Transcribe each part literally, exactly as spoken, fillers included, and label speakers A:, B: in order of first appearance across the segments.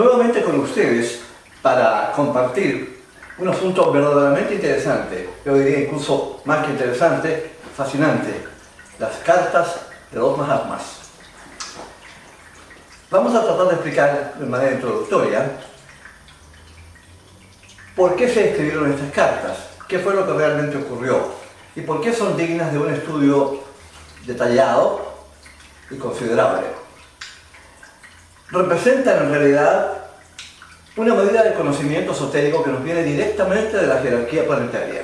A: nuevamente con ustedes para compartir un asunto verdaderamente interesante, yo diría incluso más que interesante, fascinante, las cartas de los Mahatmas. Vamos a tratar de explicar de manera introductoria por qué se escribieron estas cartas, qué fue lo que realmente ocurrió y por qué son dignas de un estudio detallado y considerable. Representan en realidad una medida de conocimiento esotérico que nos viene directamente de la jerarquía planetaria.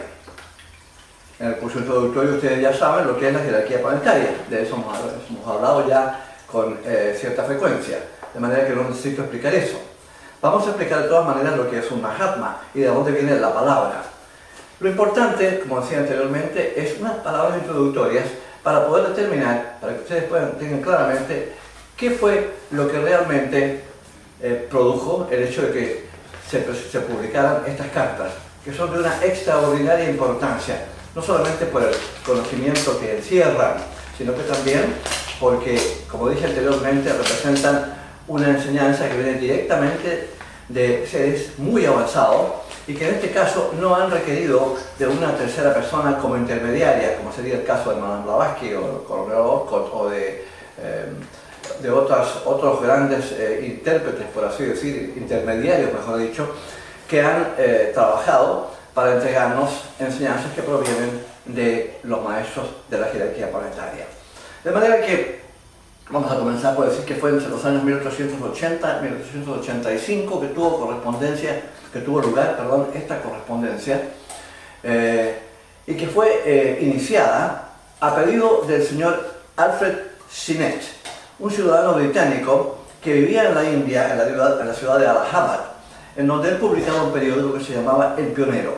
A: En el curso introductorio ustedes ya saben lo que es la jerarquía planetaria, de eso hemos, hemos hablado ya con eh, cierta frecuencia, de manera que no necesito explicar eso. Vamos a explicar de todas maneras lo que es un Mahatma y de dónde viene la palabra. Lo importante, como decía anteriormente, es unas palabras introductorias para poder determinar, para que ustedes puedan tengan claramente qué fue lo que realmente eh, produjo el hecho de que se, se publicaran estas cartas, que son de una extraordinaria importancia, no solamente por el conocimiento que encierran, sino que también porque, como dije anteriormente, representan una enseñanza que viene directamente de seres muy avanzados y que en este caso no han requerido de una tercera persona como intermediaria, como sería el caso de Madame Blavatsky o del coronel Olcott o de, eh, de otras, otros grandes eh, intérpretes, por así decir, intermediarios, mejor dicho, que han eh, trabajado para entregarnos enseñanzas que provienen de los maestros de la jerarquía planetaria. De manera que vamos a comenzar por decir que fue entre los años mil ochocientos ochenta y mil ochocientos ochenta y cinco que tuvo correspondencia, que tuvo lugar, perdón, esta correspondencia, eh, y que fue eh, iniciada a pedido del señor Alfred Sinnett, un ciudadano británico que vivía en la India, en la ciudad, en la ciudad de Allahabad, en donde él publicaba un periódico que se llamaba El Pionero.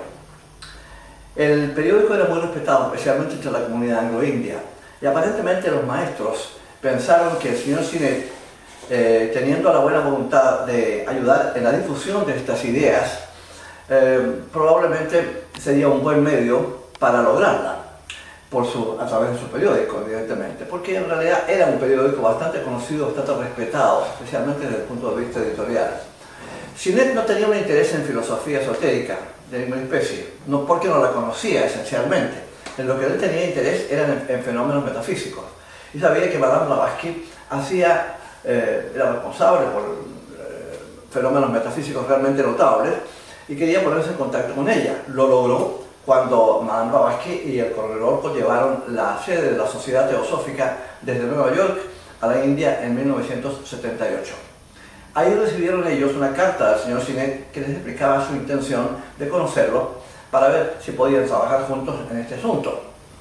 A: El periódico era muy respetado, especialmente entre la comunidad anglo-india, y aparentemente los maestros pensaron que el señor Sinnett, eh, teniendo la buena voluntad de ayudar en la difusión de estas ideas, eh, probablemente sería un buen medio para lograrla, por su, a través de su periódico, evidentemente, porque en realidad era un periódico bastante conocido, bastante respetado, especialmente desde el punto de vista editorial. Sinnett no tenía un interés en filosofía esotérica de ninguna especie, no porque no la conocía esencialmente. En lo que él tenía interés era en, en fenómenos metafísicos. Y sabía que Madame Blavatsky hacía, eh, era responsable por eh, fenómenos metafísicos realmente notables y quería ponerse en contacto con ella. Lo logró cuando Madame Blavatsky y el coronel Olcott llevaron la sede de la Sociedad Teosófica desde Nueva York a la India en mil novecientos setenta y ocho. Ahí recibieron ellos una carta del señor Sinnett que les explicaba su intención de conocerlo para ver si podían trabajar juntos en este asunto.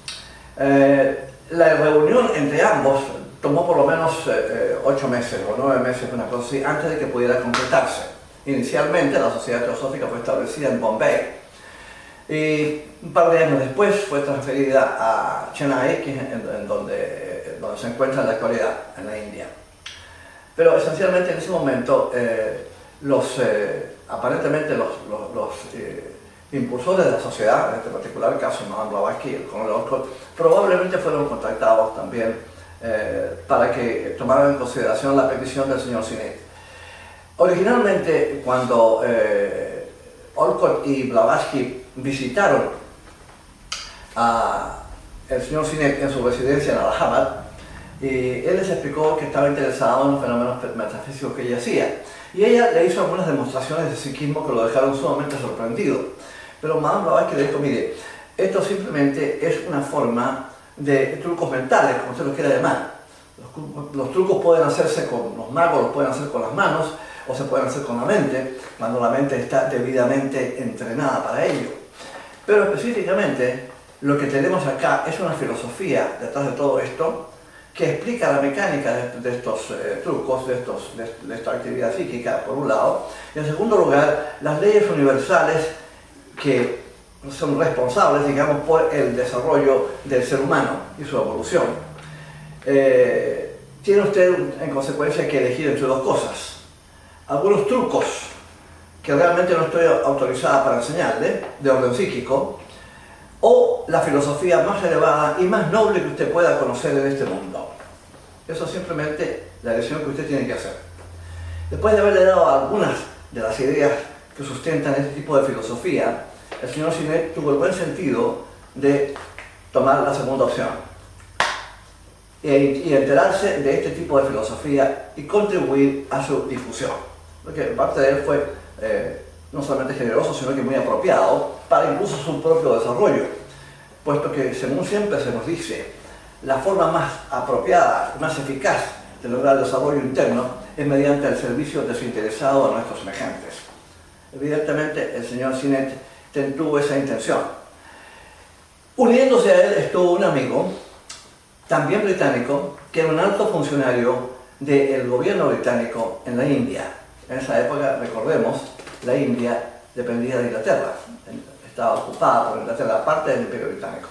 A: Eh, la reunión entre ambos tomó por lo menos eh, ocho meses o nueve meses, una cosa así, antes de que pudiera completarse. Inicialmente la Sociedad Teosófica fue establecida en Bombay y un par de años después fue transferida a Chennai, que es en, en donde, donde se encuentra en la actualidad, en la India. Pero esencialmente en ese momento eh, los, eh, aparentemente los, los, los eh, impulsores de la sociedad, en este particular caso Madame Blavatsky y el coronel Olcott, probablemente fueron contactados también eh, para que tomaran en consideración la petición del señor Sinnett. Originalmente, cuando eh, Olcott y Blavatsky visitaron a el señor Sinnett en su residencia en Allahabad, y él les explicó que estaba interesado en los fenómenos metafísicos que ella hacía. Y ella le hizo algunas demostraciones de psiquismo que lo dejaron sumamente sorprendido. Pero Madame Blavatsky le dijo, mire, esto simplemente es una forma de trucos mentales, como usted lo quiera llamar. Los, los trucos pueden hacerse con los magos, los pueden hacer con las manos, o se pueden hacer con la mente, cuando la mente está debidamente entrenada para ello. Pero específicamente, lo que tenemos acá es una filosofía detrás de todo esto, que explica la mecánica de, de estos eh, trucos, de, estos, de, de esta actividad psíquica, por un lado, y en segundo lugar, las leyes universales que son responsables, digamos, por el desarrollo del ser humano y su evolución. Eh, tiene usted, en consecuencia, que elegir entre dos cosas. Algunos trucos que realmente no estoy autorizada para enseñarle, de orden psíquico, o la filosofía más elevada y más noble que usted pueda conocer en este mundo. Eso es simplemente la elección que usted tiene que hacer. Después de haberle dado algunas de las ideas que sustentan este tipo de filosofía, el señor Sinet tuvo el buen sentido de tomar la segunda opción y enterarse de este tipo de filosofía y contribuir a su difusión. Porque parte de él fue eh, no solamente generoso, sino que muy apropiado para incluso su propio desarrollo, puesto que, según siempre se nos dice, la forma más apropiada, más eficaz de lograr el desarrollo interno es mediante el servicio desinteresado a nuestros semejantes. Evidentemente, el señor Sinet tuvo esa intención. Uniéndose a él estuvo un amigo, también británico, que era un alto funcionario del gobierno británico en la India. En esa época, recordemos, la India dependía de Inglaterra, estaba ocupada por Inglaterra, parte del Imperio Británico.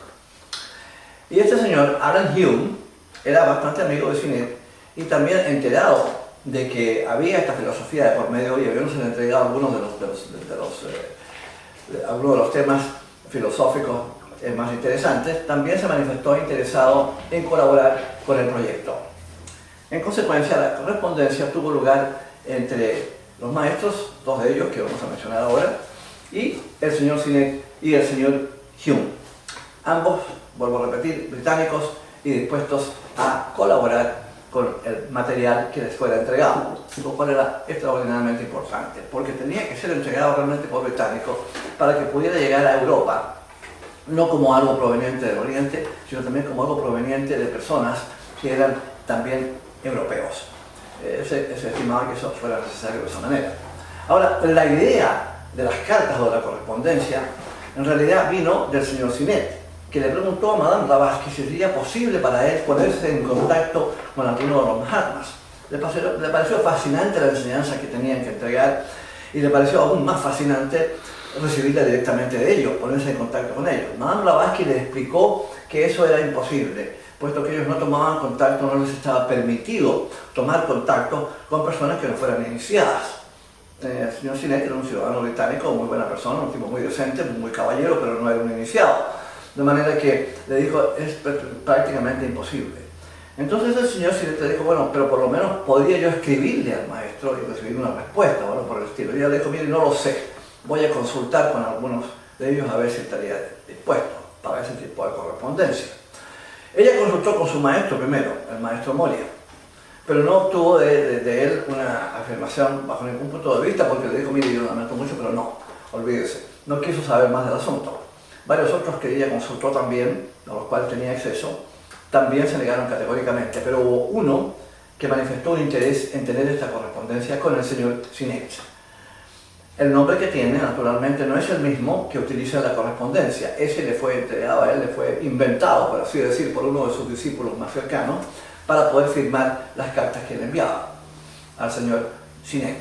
A: Y este señor, Alan Hume, era bastante amigo de Sinet y también enterado de que había esta filosofía de por medio y habíamos entregado algunos de los, de los, de los, eh, de, algunos de los temas filosóficos eh, más interesantes, también se manifestó interesado en colaborar con el proyecto. En consecuencia, la correspondencia tuvo lugar entre los maestros, dos de ellos que vamos a mencionar ahora, y el señor Sinet y el señor Hume. Ambos, vuelvo a repetir, británicos y dispuestos a colaborar con el material que les fuera entregado, lo cual era extraordinariamente importante, porque tenía que ser entregado realmente por británicos para que pudiera llegar a Europa, no como algo proveniente del Oriente, sino también como algo proveniente de personas que eran también europeos. Eh, se, se estimaba que eso fuera necesario de esa manera. Ahora, la idea de las cartas o de la correspondencia en realidad vino del señor Sinet, que le preguntó a Madame Blavatsky si sería posible para él ponerse en contacto con alguno de los Mahatmas. Le pareció, le pareció fascinante la enseñanza que tenían que entregar y le pareció aún más fascinante recibirla directamente de ellos, ponerse en contacto con ellos. Madame Blavatsky le explicó que eso era imposible, puesto que ellos no tomaban contacto, no les estaba permitido tomar contacto con personas que no fueran iniciadas. Eh, el señor Sinet era un ciudadano británico, muy buena persona, un tipo muy decente, muy caballero, pero no era un iniciado. De manera que le dijo, es prácticamente imposible. Entonces el señor Sinet le dijo, bueno, pero por lo menos podría yo escribirle al maestro y recibir una respuesta, o algo por el estilo. Y ella le dijo, mire, no lo sé, voy a consultar con algunos de ellos a ver si estaría dispuesto para ese tipo de correspondencia. Ella consultó con su maestro primero, el maestro Moria, pero no obtuvo de, de, de él una afirmación bajo ningún punto de vista, porque le dijo, mire, yo lamento mucho, pero no, olvídese, no quiso saber más del asunto. Varios otros que ella consultó también, a los cuales tenía acceso, también se negaron categóricamente, pero hubo uno que manifestó un interés en tener esta correspondencia con el señor Sinet. El nombre que tiene, naturalmente, no es el mismo que utiliza en la correspondencia. Ese le fue entregado a él, le fue inventado, por así decir, por uno de sus discípulos más cercanos, para poder firmar las cartas que le enviaba al señor Sinet.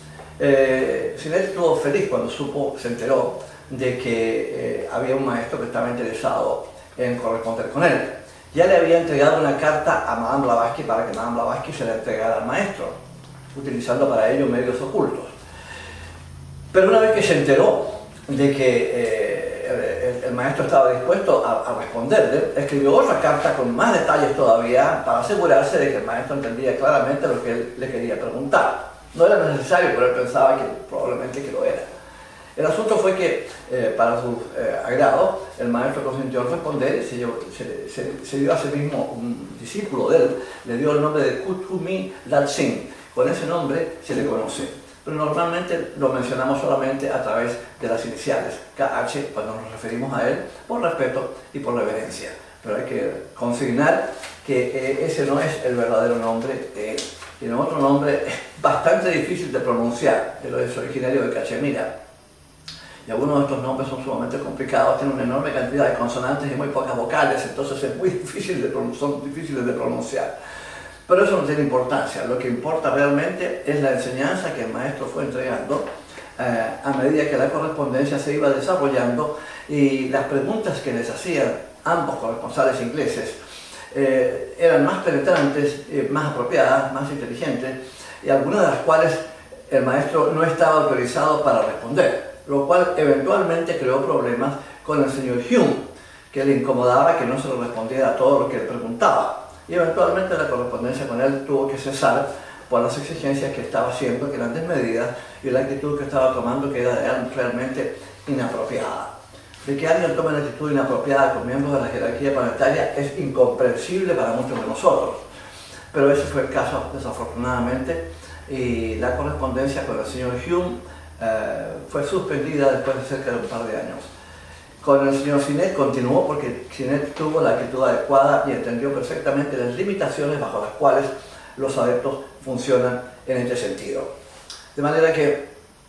A: Eh, Sinet estuvo feliz cuando supo, se enteró, de que eh, había un maestro que estaba interesado en corresponder con él. Ya le había entregado una carta a Madame Blavatsky para que Madame Blavatsky se la entregara al maestro, utilizando para ello medios ocultos. Pero una vez que se enteró de que eh, el, el maestro estaba dispuesto a, a responderle, escribió otra carta con más detalles todavía para asegurarse de que el maestro entendía claramente lo que él le quería preguntar. No era necesario, pero él pensaba que probablemente que lo era. El asunto fue que, eh, para su eh, agrado, el maestro consintió en responder y se, se, se, se dio a sí mismo un discípulo de él, le dio el nombre de Kuthumi Lal Singh. Con ese nombre se le conoce, pero normalmente lo mencionamos solamente a través de las iniciales, K H, cuando nos referimos a él, por respeto y por reverencia. Pero hay que consignar que eh, ese no es el verdadero nombre de él. Tiene otro nombre bastante difícil de pronunciar, que es originario de Cachemira. Y algunos de estos nombres son sumamente complicados, tienen una enorme cantidad de consonantes y muy pocas vocales, entonces es muy difícil de son difíciles de pronunciar. Pero eso no tiene importancia, lo que importa realmente es la enseñanza que el maestro fue entregando eh, a medida que la correspondencia se iba desarrollando y las preguntas que les hacían ambos corresponsales ingleses eh, eran más penetrantes, eh, más apropiadas, más inteligentes, y algunas de las cuales el maestro no estaba autorizado para responder, lo cual eventualmente creó problemas con el señor Hume, que le incomodaba que no se le respondiera a todo lo que le preguntaba. Y eventualmente la correspondencia con él tuvo que cesar por las exigencias que estaba haciendo, que eran desmedidas, y la actitud que estaba tomando, que era realmente inapropiada. De que alguien tome una actitud inapropiada con miembros de la jerarquía planetaria es incomprensible para muchos de nosotros. Pero ese fue el caso, desafortunadamente, y la correspondencia con el señor Hume eh, fue suspendida después de cerca de un par de años. Con el señor Sinet continuó porque Sinet tuvo la actitud adecuada y entendió perfectamente las limitaciones bajo las cuales los adeptos funcionan en este sentido. De manera que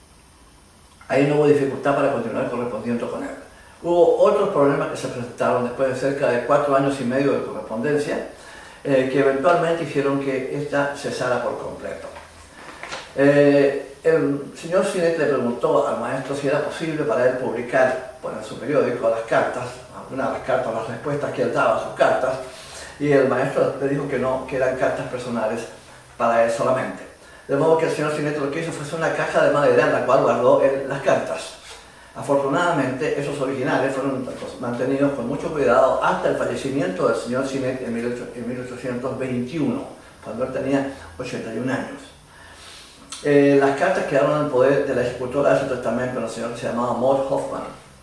A: ahí no hubo dificultad para continuar correspondiendo con él. Hubo otros problemas que se presentaron después de cerca de cuatro años y medio de correspondencia, eh, que eventualmente hicieron que ésta cesara por completo. Eh, el señor Sinet le preguntó al maestro si era posible para él publicar en su periódico las cartas, algunas de las cartas, las respuestas que él daba a sus cartas, y el maestro le dijo que no, que eran cartas personales para él solamente. De modo que el señor Sinet lo que hizo fue una caja de madera en la cual guardó él las cartas. Afortunadamente, esos originales fueron mantenidos con mucho cuidado hasta el fallecimiento del señor Sinet en mil ochocientos veintiuno, cuando él tenía ochenta y un años. Eh, las cartas quedaron en el poder de la ejecutora de su testamento, una señora que se llamaba Maud Hoffman.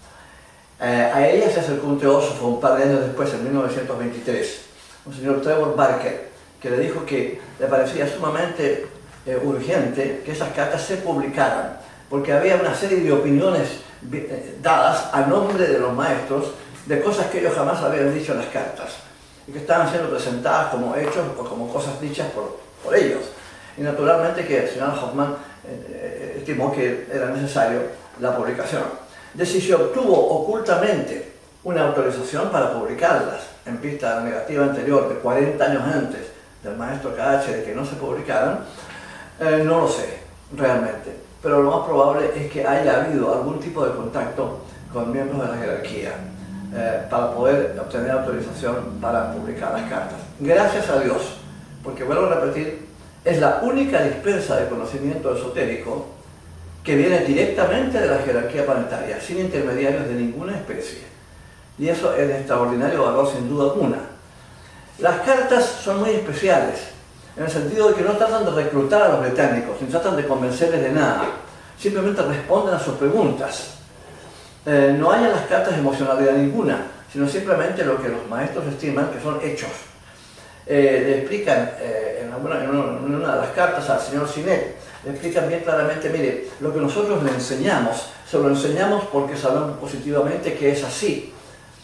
A: Eh, a ella se acercó un teósofo un par de años después, en mil novecientos veintitrés, un señor Trevor Barker, que le dijo que le parecía sumamente eh, urgente que esas cartas se publicaran, porque había una serie de opiniones eh, dadas a nombre de los maestros de cosas que ellos jamás habían dicho en las cartas, y que estaban siendo presentadas como hechos o como cosas dichas por, por ellos. Y naturalmente que el señor Hoffman eh, estimó que era necesario la publicación. De si se obtuvo ocultamente una autorización para publicarlas, en vista de la negativa anterior de cuarenta años antes del maestro K H de que no se publicaran, eh, no lo sé realmente, pero lo más probable es que haya habido algún tipo de contacto con miembros de la jerarquía eh, para poder obtener autorización para publicar las cartas. Gracias a Dios, porque vuelvo a repetir, es la única dispensa de conocimiento esotérico que viene directamente de la jerarquía planetaria, sin intermediarios de ninguna especie. Y eso es de extraordinario valor sin duda alguna. Las cartas son muy especiales, en el sentido de que no tratan de reclutar a los británicos, ni tratan de convencerles de nada, simplemente responden a sus preguntas. Eh, no hay en las cartas emocionalidad ninguna, sino simplemente lo que los maestros estiman que son hechos. Eh, le explican eh, en, alguna, en, una, en una de las cartas al señor Sinet, le explican bien claramente, mire, lo que nosotros le enseñamos, se lo enseñamos porque sabemos positivamente que es así.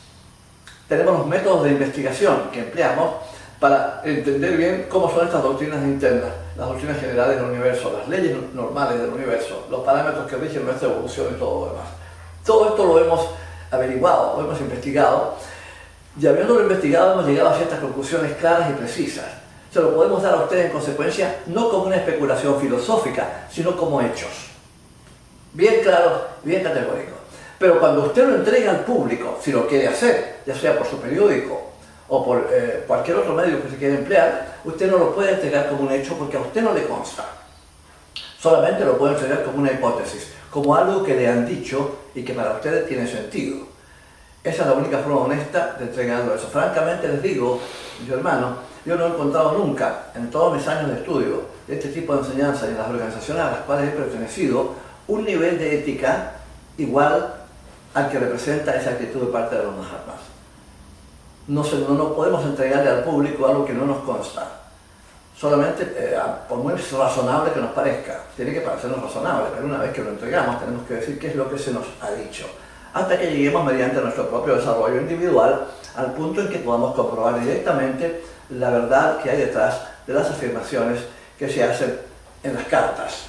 A: Tenemos los métodos de investigación que empleamos para entender bien cómo son estas doctrinas internas, las doctrinas generales del universo, las leyes normales del universo, los parámetros que rigen nuestra evolución y todo lo demás. Todo esto lo hemos averiguado, lo hemos investigado, y habiéndolo investigado hemos llegado a ciertas conclusiones claras y precisas. Se lo podemos dar a ustedes en consecuencia no como una especulación filosófica, sino como hechos. Bien claros, bien categóricos. Pero cuando usted lo entrega al público, si lo quiere hacer, ya sea por su periódico o por eh, cualquier otro medio que se quiera emplear, usted no lo puede entregar como un hecho porque a usted no le consta. Solamente lo puede entregar como una hipótesis, como algo que le han dicho y que para ustedes tiene sentido. Esa es la única forma honesta de entregarlo eso. Francamente les digo, mis hermanos, yo no he encontrado nunca, en todos mis años de estudio, de este tipo de enseñanza y en las organizaciones a las cuales he pertenecido, un nivel de ética igual al que representa esa actitud de parte de los Mahatmas. No, se, no, no podemos entregarle al público algo que no nos consta. Solamente, eh, por muy razonable que nos parezca, tiene que parecernos razonable, pero una vez que lo entregamos tenemos que decir qué es lo que se nos ha dicho. Hasta que lleguemos mediante nuestro propio desarrollo individual al punto en que podamos comprobar directamente la verdad que hay detrás de las afirmaciones que se hacen en las cartas.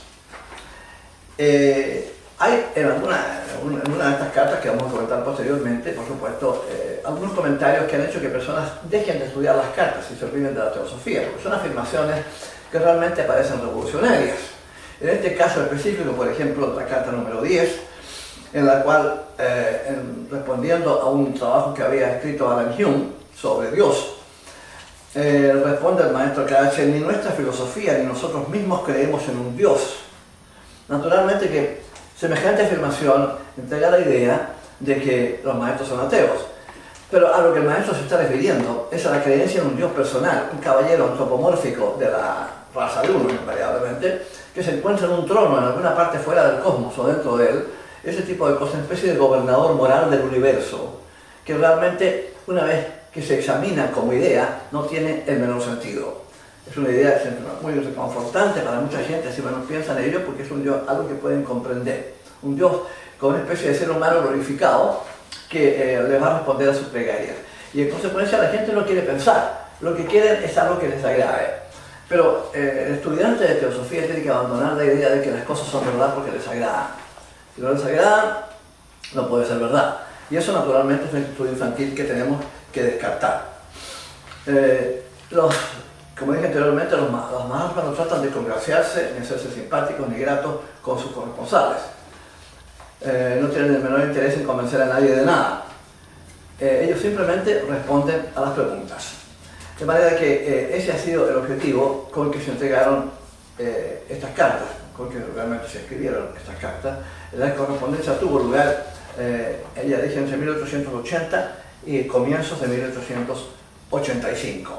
A: Eh, hay en, alguna, en una de estas cartas que vamos a comentar posteriormente, por supuesto, eh, algunos comentarios que han hecho que personas dejen de estudiar las cartas y se olviden de la teosofía, porque son afirmaciones que realmente parecen revolucionarias. En este caso específico, por ejemplo, la carta número diez, en la cual, eh, en, respondiendo a un trabajo que había escrito Alan Hume sobre Dios, eh, responde el maestro K H, ni nuestra filosofía ni nosotros mismos creemos en un Dios. Naturalmente que semejante afirmación entrega la idea de que los maestros son ateos. Pero a lo que el maestro se está refiriendo es a la creencia en un Dios personal, un caballero antropomórfico de la raza de uno, invariablemente, que se encuentra en un trono en alguna parte fuera del cosmos o dentro de él, ese tipo de cosa, una especie de gobernador moral del universo, que realmente, una vez que se examina como idea, no tiene el menor sentido. Es una idea muy reconfortante para mucha gente si uno piensa en ello, porque es un Dios, algo que pueden comprender. Un Dios con una especie de ser humano glorificado que eh, le va a responder a sus plegarias. Y en consecuencia la gente no quiere pensar, lo que quieren es algo que les agrade. Pero eh, el estudiante de teosofía tiene que abandonar la idea de que las cosas son verdad porque les agradan. Si no les agradan, no puede ser verdad. Y eso naturalmente es una actitud infantil que tenemos que descartar. Eh, los, como dije anteriormente, los, los mahatmas no tratan de congraciarse, ni hacerse simpáticos ni gratos con sus corresponsales. Eh, no tienen el menor interés en convencer a nadie de nada. Eh, ellos simplemente responden a las preguntas. De manera que eh, ese ha sido el objetivo con el que se entregaron eh, estas cartas, con el que realmente se escribieron estas cartas. La correspondencia tuvo lugar, eh, ella dije, entre mil ochocientos ochenta y comienzos de mil ochocientos ochenta y cinco.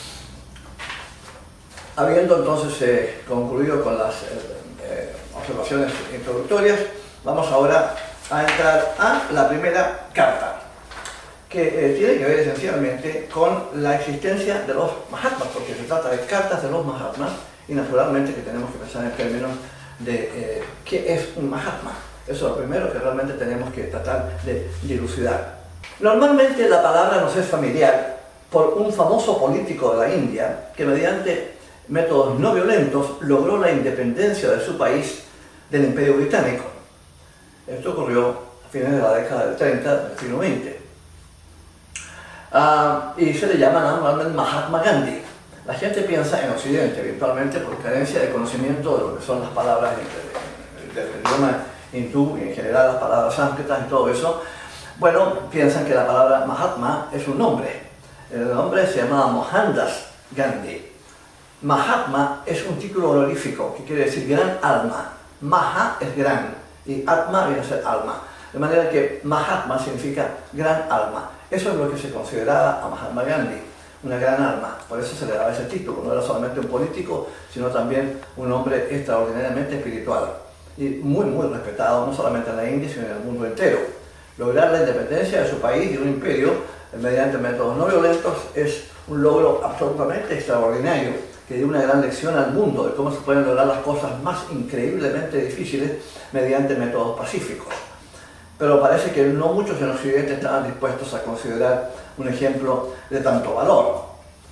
A: Habiendo entonces eh, concluido con las eh, eh, observaciones introductorias, vamos ahora a entrar a la primera carta, que eh, tiene que ver esencialmente con la existencia de los Mahatmas, porque se trata de cartas de los Mahatmas, y naturalmente que tenemos que pensar en términos de eh, qué es un Mahatma. Eso es lo primero que realmente tenemos que tratar de dilucidar. Normalmente la palabra nos es familiar por un famoso político de la India que mediante métodos no violentos logró la independencia de su país del Imperio Británico. Esto ocurrió a fines de la década del treinta del siglo veinte. Uh, y se le llama normalmente Mahatma Gandhi. La gente piensa en Occidente, eventualmente por carencia de conocimiento de lo que son las palabras del idioma hindú y en general las palabras sánscritas y todo eso. Bueno, piensan que la palabra Mahatma es un nombre. El nombre se llama Mohandas Gandhi. Mahatma es un título honorífico que quiere decir gran alma. Maha es gran y Atma viene a ser alma. De manera que Mahatma significa gran alma. Eso es lo que se consideraba a Mahatma Gandhi, una gran alma. Por eso se le daba ese título. No era solamente un político, sino también un hombre extraordinariamente espiritual. Y muy, muy respetado, no solamente en la India, sino en el mundo entero. Lograr la independencia de su país y de un imperio mediante métodos no violentos es un logro absolutamente extraordinario que dio una gran lección al mundo de cómo se pueden lograr las cosas más increíblemente difíciles mediante métodos pacíficos. Pero parece que no muchos en Occidente estaban dispuestos a considerar un ejemplo de tanto valor.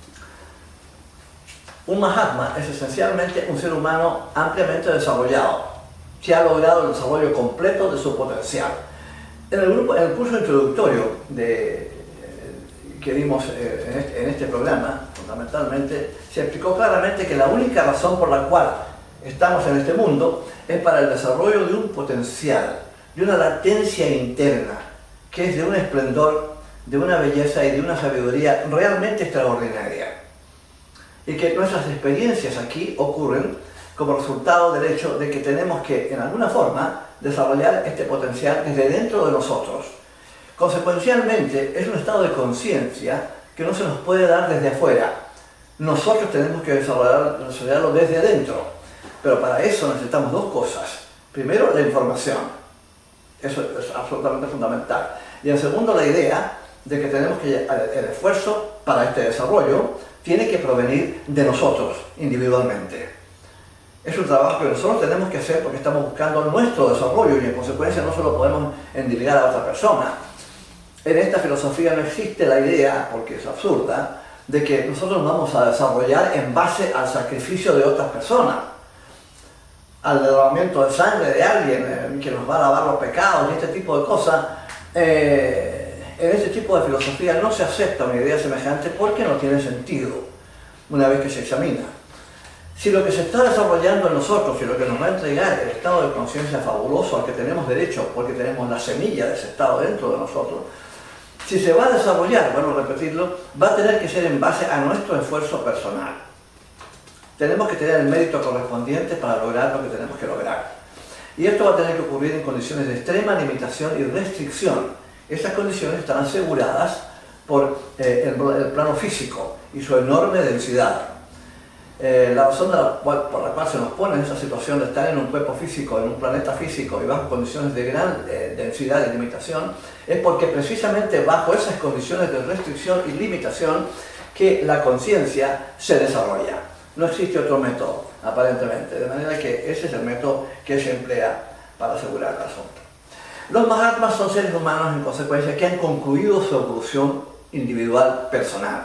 A: Un Mahatma es esencialmente un ser humano ampliamente desarrollado, que ha logrado el desarrollo completo de su potencial. En el, grupo, en el curso introductorio de, que dimos en este, en este programa, fundamentalmente, se explicó claramente que la única razón por la cual estamos en este mundo es para el desarrollo de un potencial, de una latencia interna, que es de un esplendor, de una belleza y de una sabiduría realmente extraordinaria. Y que nuestras experiencias aquí ocurren como resultado del hecho de que tenemos que, en alguna forma, desarrollar este potencial desde dentro de nosotros. Consecuencialmente, es un estado de conciencia que no se nos puede dar desde afuera. Nosotros tenemos que desarrollar, desarrollarlo desde adentro. Pero para eso necesitamos dos cosas. Primero, la información. Eso es absolutamente fundamental. Y en segundo, la idea de que tenemos que el esfuerzo para este desarrollo tiene que provenir de nosotros, individualmente. Es un trabajo que nosotros tenemos que hacer porque estamos buscando nuestro desarrollo y en consecuencia no se lo podemos endilgar a otra persona. En esta filosofía no existe la idea, porque es absurda, de que nosotros vamos a desarrollar en base al sacrificio de otras personas, al derramamiento de sangre de alguien eh, que nos va a lavar los pecados y este tipo de cosas. Eh, en este tipo de filosofía no se acepta una idea semejante porque no tiene sentido una vez que se examina. Si lo que se está desarrollando en nosotros y lo que nos va a entregar el estado de conciencia fabuloso al que tenemos derecho, porque tenemos la semilla de ese estado dentro de nosotros, si se va a desarrollar, bueno, repetirlo, va a tener que ser en base a nuestro esfuerzo personal. Tenemos que tener el mérito correspondiente para lograr lo que tenemos que lograr. Y esto va a tener que ocurrir en condiciones de extrema limitación y restricción. Estas condiciones están aseguradas por eh, el, el plano físico y su enorme densidad. Eh, la razón de la cual, por la cual se nos pone en esa situación de estar en un cuerpo físico, en un planeta físico y bajo condiciones de gran eh, densidad y limitación, es porque precisamente bajo esas condiciones de restricción y limitación que la conciencia se desarrolla. No existe otro método, aparentemente, de manera que ese es el método que se emplea para asegurar el asunto. Los Mahatmas son seres humanos, en consecuencia, que han concluido su evolución individual personal.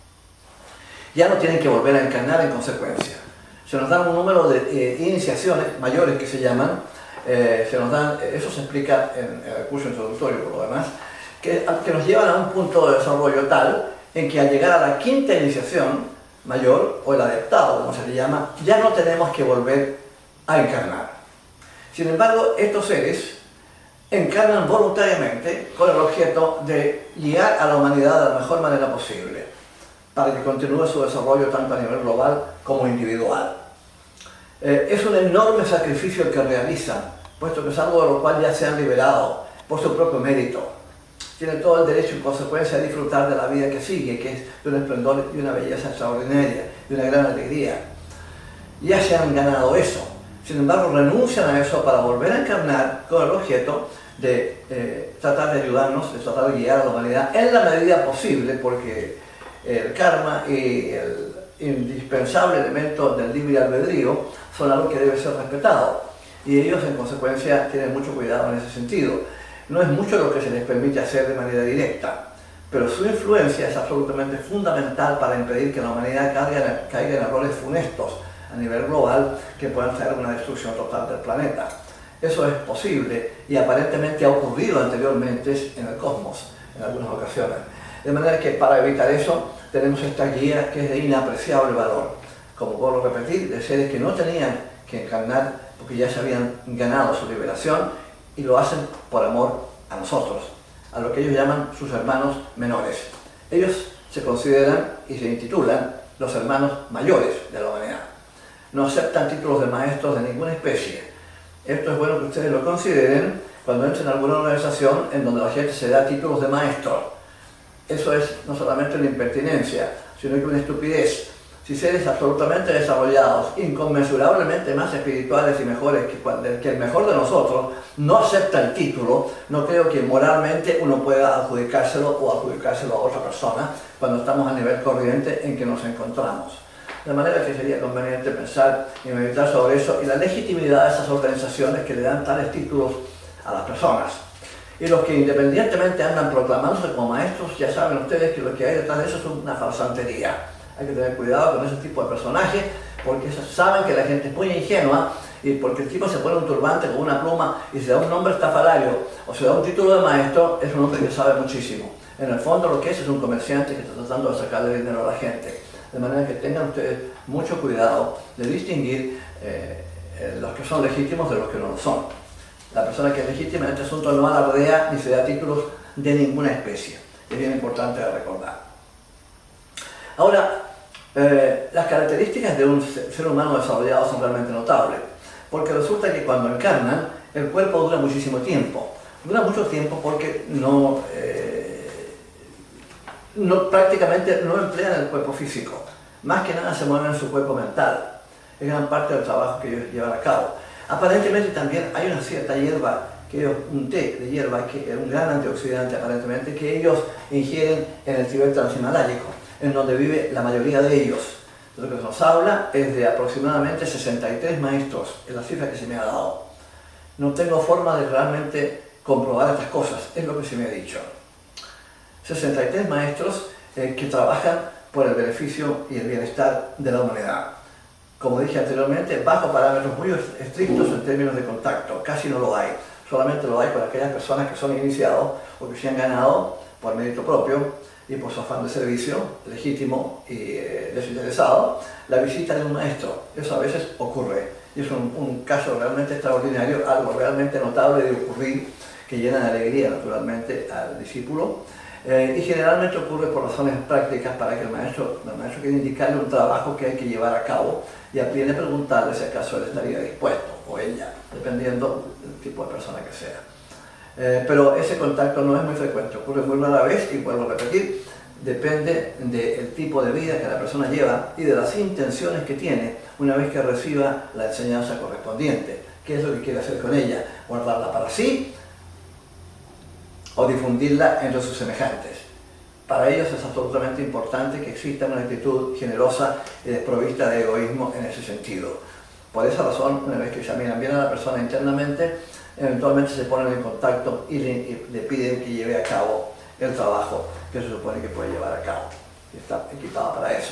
A: Ya no tienen que volver a encarnar en consecuencia. Se nos dan un número de eh, iniciaciones mayores que se llaman, eh, se nos dan, eso se explica en, en el curso introductorio por lo demás, que, que nos llevan a un punto de desarrollo tal en que al llegar a la quinta iniciación mayor, o el adeptado, como se le llama, ya no tenemos que volver a encarnar. Sin embargo, estos seres encarnan voluntariamente con el objeto de guiar a la humanidad de la mejor manera posible, para que continúe su desarrollo tanto a nivel global como individual. Eh, es un enorme sacrificio el que realizan, puesto que es algo de lo cual ya se han liberado por su propio mérito. Tienen todo el derecho en consecuencia a disfrutar de la vida que sigue, que es de un esplendor y una belleza extraordinaria, de una gran alegría. Ya se han ganado eso. Sin embargo, renuncian a eso para volver a encarnar con el objeto de eh, tratar de ayudarnos, de tratar de guiar a la humanidad en la medida posible, porque el karma y el indispensable elemento del libre albedrío son algo que debe ser respetado. Y ellos, en consecuencia, tienen mucho cuidado en ese sentido. No es mucho lo que se les permite hacer de manera directa, pero su influencia es absolutamente fundamental para impedir que la humanidad caiga, caiga en errores funestos a nivel global que puedan traer una destrucción total del planeta. Eso es posible y aparentemente ha ocurrido anteriormente en el cosmos, en algunas ocasiones. De manera que para evitar eso tenemos esta guía que es de inapreciable valor. Como puedo repetir, de seres que no tenían que encarnar porque ya se habían ganado su liberación y lo hacen por amor a nosotros, a lo que ellos llaman sus hermanos menores. Ellos se consideran y se intitulan los hermanos mayores de la humanidad. No aceptan títulos de maestros de ninguna especie. Esto es bueno que ustedes lo consideren cuando entren en alguna organización en donde la gente se da títulos de maestro. Eso es no solamente una impertinencia, sino que una estupidez. Si seres absolutamente desarrollados, inconmensurablemente más espirituales y mejores que, que el mejor de nosotros, no acepta el título, no creo que moralmente uno pueda adjudicárselo o adjudicárselo a otra persona cuando estamos a nivel corriente en que nos encontramos. De manera que sería conveniente pensar y meditar sobre eso y la legitimidad de esas organizaciones que le dan tales títulos a las personas. Y los que independientemente andan proclamándose como maestros, ya saben ustedes que lo que hay detrás de eso es una farsantería. Hay que tener cuidado con ese tipo de personajes porque saben que la gente es muy ingenua y porque el tipo se pone un turbante con una pluma y se da un nombre estafalario o se da un título de maestro, es un hombre que sabe muchísimo. En el fondo lo que es es un comerciante que está tratando de sacarle dinero a la gente. De manera que tengan ustedes mucho cuidado de distinguir eh, eh, los que son legítimos de los que no lo son. La persona que es legítima en este asunto no alardea ni se da títulos de ninguna especie. Es bien importante de recordar. Ahora, eh, las características de un ser humano desarrollado son realmente notables, porque resulta que cuando encarnan, el cuerpo dura muchísimo tiempo. Dura mucho tiempo porque no, eh, no, prácticamente no emplean el cuerpo físico. Más que nada se mueven en su cuerpo mental. Es gran parte del trabajo que ellos llevan a cabo. Aparentemente también hay una cierta hierba, que ellos, un té de hierba, que es un gran antioxidante aparentemente, que ellos ingieren en el Tíbet transhimaláyico, en donde vive la mayoría de ellos. Lo que nos habla es de aproximadamente sesenta y tres maestros, es la cifra que se me ha dado. No tengo forma de realmente comprobar estas cosas, es lo que se me ha dicho. sesenta y tres maestros eh, que trabajan por el beneficio y el bienestar de la humanidad. Como dije anteriormente, bajo parámetros muy estrictos en términos de contacto, casi no lo hay. Solamente lo hay con aquellas personas que son iniciados o que se han ganado por mérito propio y por su afán de servicio legítimo y eh, desinteresado, la visita de un maestro. Eso a veces ocurre y es un, un caso realmente extraordinario, algo realmente notable de ocurrir, que llena de alegría naturalmente al discípulo, eh, y generalmente ocurre por razones prácticas para que el maestro, el maestro quiera indicarle un trabajo que hay que llevar a cabo y viene a preguntarle si acaso él estaría dispuesto, o ella, dependiendo del tipo de persona que sea. Eh, pero ese contacto no es muy frecuente, ocurre muy rara vez y vuelvo a repetir, depende del tipo de vida que la persona lleva y de las intenciones que tiene una vez que reciba la enseñanza correspondiente. ¿Qué es lo que quiere hacer con ella? ¿Guardarla para sí o difundirla entre sus semejantes? Para ellos es absolutamente importante que exista una actitud generosa y desprovista de egoísmo en ese sentido. Por esa razón, una vez que examinan bien a la persona internamente, eventualmente se ponen en contacto y le, y le piden que lleve a cabo el trabajo que se supone que puede llevar a cabo, y está equipada para eso.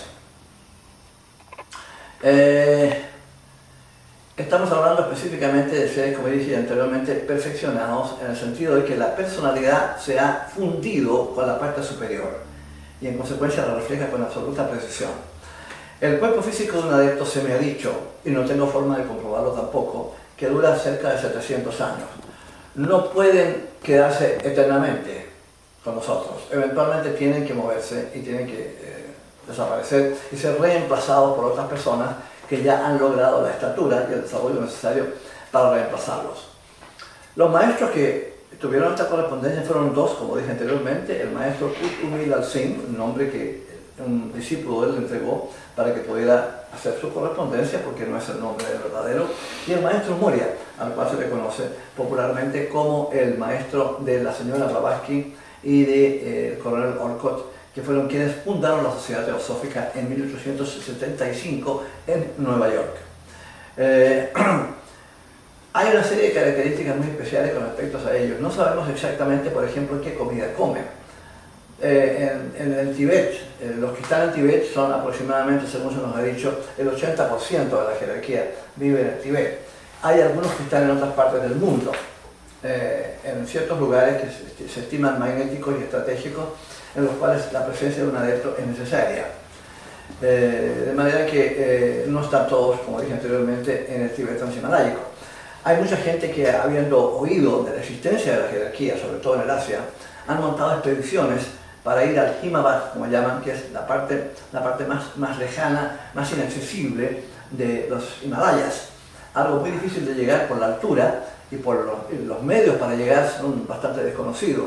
A: Eh, estamos hablando específicamente de seres, como dije anteriormente, perfeccionados, en el sentido de que la personalidad se ha fundido con la parte superior y en consecuencia la refleja con absoluta precisión. El cuerpo físico de un adepto se me ha dicho, y no tengo forma de comprobarlo tampoco, que dura cerca de setecientos años. No pueden quedarse eternamente con nosotros. Eventualmente tienen que moverse y tienen que eh, desaparecer y ser reemplazados por otras personas que ya han logrado la estatura y el desarrollo necesario para reemplazarlos. Los maestros que tuvieron esta correspondencia fueron dos, como dije anteriormente: el maestro Kuthumi Singh, un nombre que un discípulo de él le entregó para que pudiera hacer su correspondencia, porque no es el nombre verdadero, y el maestro Moria, al cual se le conoce popularmente como el maestro de la señora Blavatsky y de eh, el coronel Olcott, que fueron quienes fundaron la Sociedad Teosófica en mil ochocientos setenta y cinco en Nueva York. Eh, hay una serie de características muy especiales con respecto a ellos. No sabemos exactamente, por ejemplo, qué comida comen. Eh, en, en el Tíbet, eh, los que están en Tíbet son aproximadamente, según se nos ha dicho, el ochenta por ciento de la jerarquía vive en el Tíbet. Hay algunos que están en otras partes del mundo, eh, en ciertos lugares que se, se estiman magnéticos y estratégicos, en los cuales la presencia de un adepto es necesaria. Eh, de manera que eh, no están todos, como dije anteriormente, en el Tíbet transhimaláyico. Hay mucha gente que, habiendo oído de la existencia de la jerarquía, sobre todo en el Asia, han montado expediciones para ir al Himalaya, como llaman, que es la parte, la parte más, más lejana, más inaccesible de los Himalayas. Algo muy difícil de llegar por la altura, y por los, los medios para llegar son bastante desconocidos.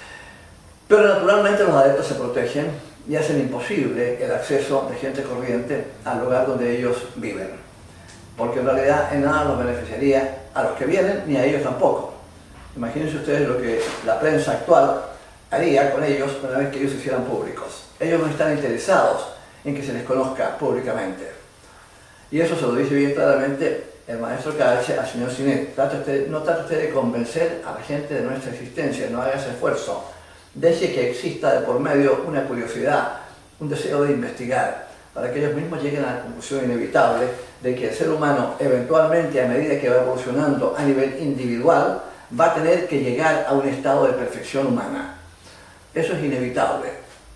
A: Pero naturalmente los adeptos se protegen y hacen imposible el acceso de gente corriente al lugar donde ellos viven. Porque en realidad en nada los beneficiaría a los que vienen, ni a ellos tampoco. Imagínense ustedes lo que la prensa actual haría con ellos una vez que ellos se hicieran públicos. Ellos no están interesados en que se les conozca públicamente. Y eso se lo dice bien claramente el maestro Kache al señor Sinet. Trate usted, no trate usted de convencer a la gente de nuestra existencia, no haga ese esfuerzo. Deje que exista de por medio una curiosidad, un deseo de investigar, para que ellos mismos lleguen a la conclusión inevitable de que el ser humano eventualmente, a medida que va evolucionando a nivel individual, va a tener que llegar a un estado de perfección humana. Eso es inevitable.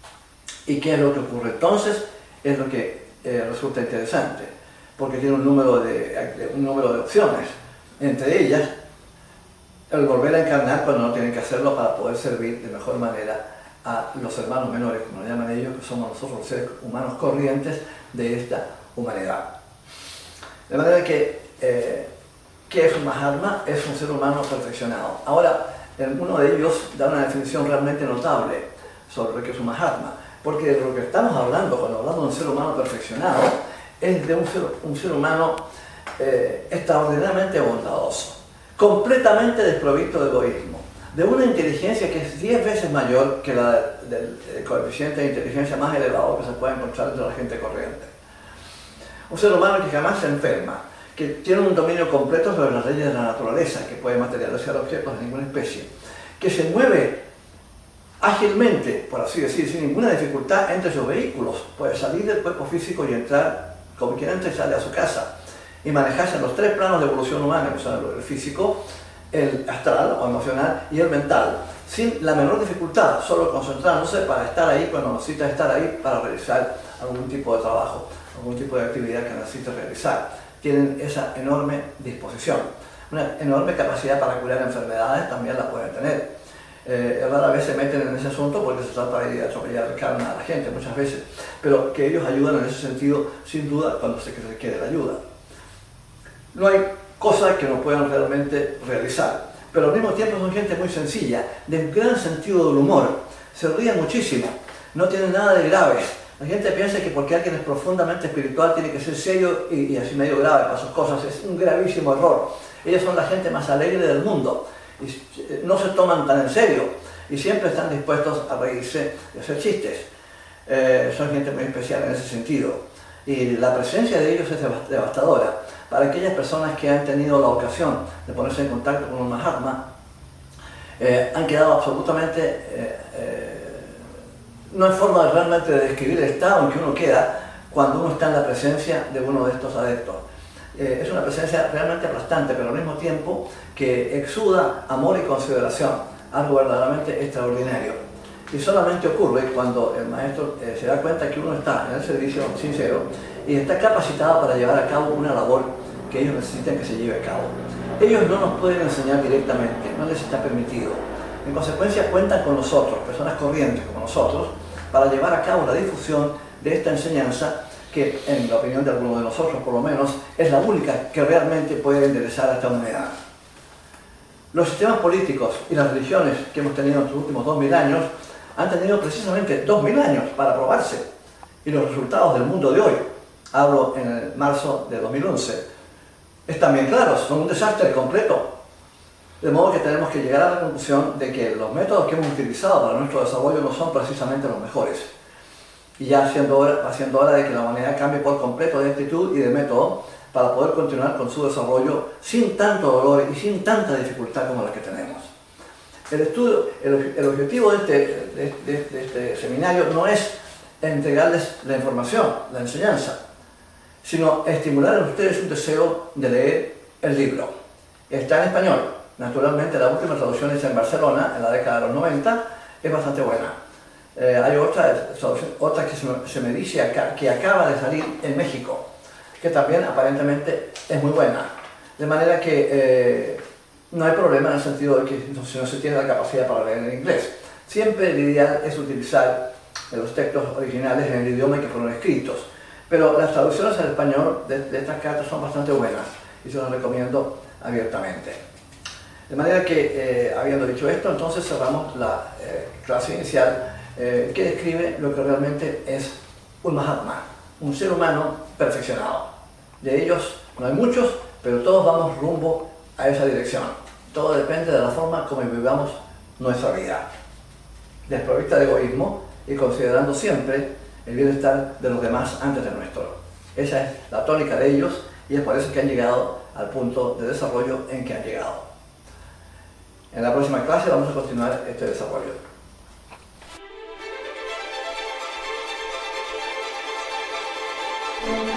A: ¿Y qué es lo que ocurre entonces? Es lo que eh, resulta interesante, porque tiene un número, de, un número de opciones. Entre ellas, el volver a encarnar cuando no tienen que hacerlo para poder servir de mejor manera a los hermanos menores, como lo llaman ellos, que somos nosotros los seres humanos corrientes de esta humanidad. De manera que eh, ¿qué es un Mahatma? Es un ser humano perfeccionado. Ahora, uno de ellos da una definición realmente notable sobre lo que es un Mahatma, porque de lo que estamos hablando cuando hablamos de un ser humano perfeccionado es de un ser, un ser humano eh, extraordinariamente bondadoso, completamente desprovisto de egoísmo, de una inteligencia que es diez veces mayor que la del, del coeficiente de inteligencia más elevado que se puede encontrar entre la gente corriente. Un ser humano que jamás se enferma, que tiene un dominio completo sobre las leyes de la naturaleza, que puede materializar objetos de ninguna especie, que se mueve ágilmente, por así decir, sin ninguna dificultad entre sus vehículos, puede salir del cuerpo físico y entrar como quien entra y sale a su casa, y manejarse en los tres planos de evolución humana, que son el físico, el astral o emocional y el mental, sin la menor dificultad, solo concentrándose para estar ahí cuando necesita estar ahí para realizar algún tipo de trabajo, algún tipo de actividad que necesite realizar. Tienen esa enorme disposición, una enorme capacidad para curar enfermedades, también la pueden tener. Eh, rara vez se meten en ese asunto porque se trata de atropellar el karma a la gente muchas veces, pero que ellos ayudan en ese sentido sin duda cuando se requiere la ayuda. No hay cosas que no puedan realmente realizar, pero al mismo tiempo son gente muy sencilla, de un gran sentido del humor, se ríen muchísimo, no tienen nada de grave. La gente piensa que porque alguien es profundamente espiritual tiene que ser serio y, y así medio grave para sus cosas. Es un gravísimo error. Ellos son la gente más alegre del mundo y no se toman tan en serio y siempre están dispuestos a reírse y hacer chistes. Eh, son gente muy especial en ese sentido y la presencia de ellos es devastadora. Para aquellas personas que han tenido la ocasión de ponerse en contacto con un Mahatma, eh, han quedado absolutamente... Eh, eh, no hay forma de realmente de describir el estado en que uno queda cuando uno está en la presencia de uno de estos adeptos. Eh, es una presencia realmente aplastante, pero al mismo tiempo que exuda amor y consideración, algo verdaderamente extraordinario. Y solamente ocurre cuando el maestro eh, se da cuenta que uno está en el servicio sincero y está capacitado para llevar a cabo una labor que ellos necesitan que se lleve a cabo. Ellos no nos pueden enseñar directamente, no les está permitido. En consecuencia cuentan con nosotros, personas corrientes como nosotros, para llevar a cabo la difusión de esta enseñanza que, en la opinión de algunos de nosotros por lo menos, es la única que realmente puede enderezar a esta humanidad. Los sistemas políticos y las religiones que hemos tenido en los últimos dos mil años han tenido precisamente dos mil años para probarse y los resultados del mundo de hoy, hablo en el marzo de dos mil once, están bien claros, son un desastre completo. De modo que tenemos que llegar a la conclusión de que los métodos que hemos utilizado para nuestro desarrollo no son precisamente los mejores. Y ya siendo hora, haciendo hora de que la humanidad cambie por completo de actitud y de método para poder continuar con su desarrollo sin tanto dolor y sin tanta dificultad como la que tenemos. El, estudio, el, el objetivo de este, de, de, de este seminario no es entregarles la información, la enseñanza, sino estimular en ustedes un deseo de leer el libro. Está en español. Naturalmente, la última traducción hecha en Barcelona, en la década de los noventa, es bastante buena. Eh, hay otra, otra que se me, se me dice acá, que acaba de salir en México, que también aparentemente es muy buena. De manera que eh, no hay problema en el sentido de que no, si no se tiene la capacidad para leer en inglés. Siempre el ideal es utilizar los textos originales en el idioma en que fueron escritos. Pero las traducciones al español de, de estas cartas son bastante buenas y se las recomiendo abiertamente. De manera que, eh, habiendo dicho esto, entonces cerramos la eh, clase inicial eh, que describe lo que realmente es un Mahatma, un ser humano perfeccionado. De ellos no hay muchos, pero todos vamos rumbo a esa dirección. Todo depende de la forma como vivamos nuestra vida, desprovista de egoísmo y considerando siempre el bienestar de los demás antes del nuestro. Esa es la tónica de ellos y es por eso que han llegado al punto de desarrollo en que han llegado. En la próxima clase vamos a continuar este desarrollo.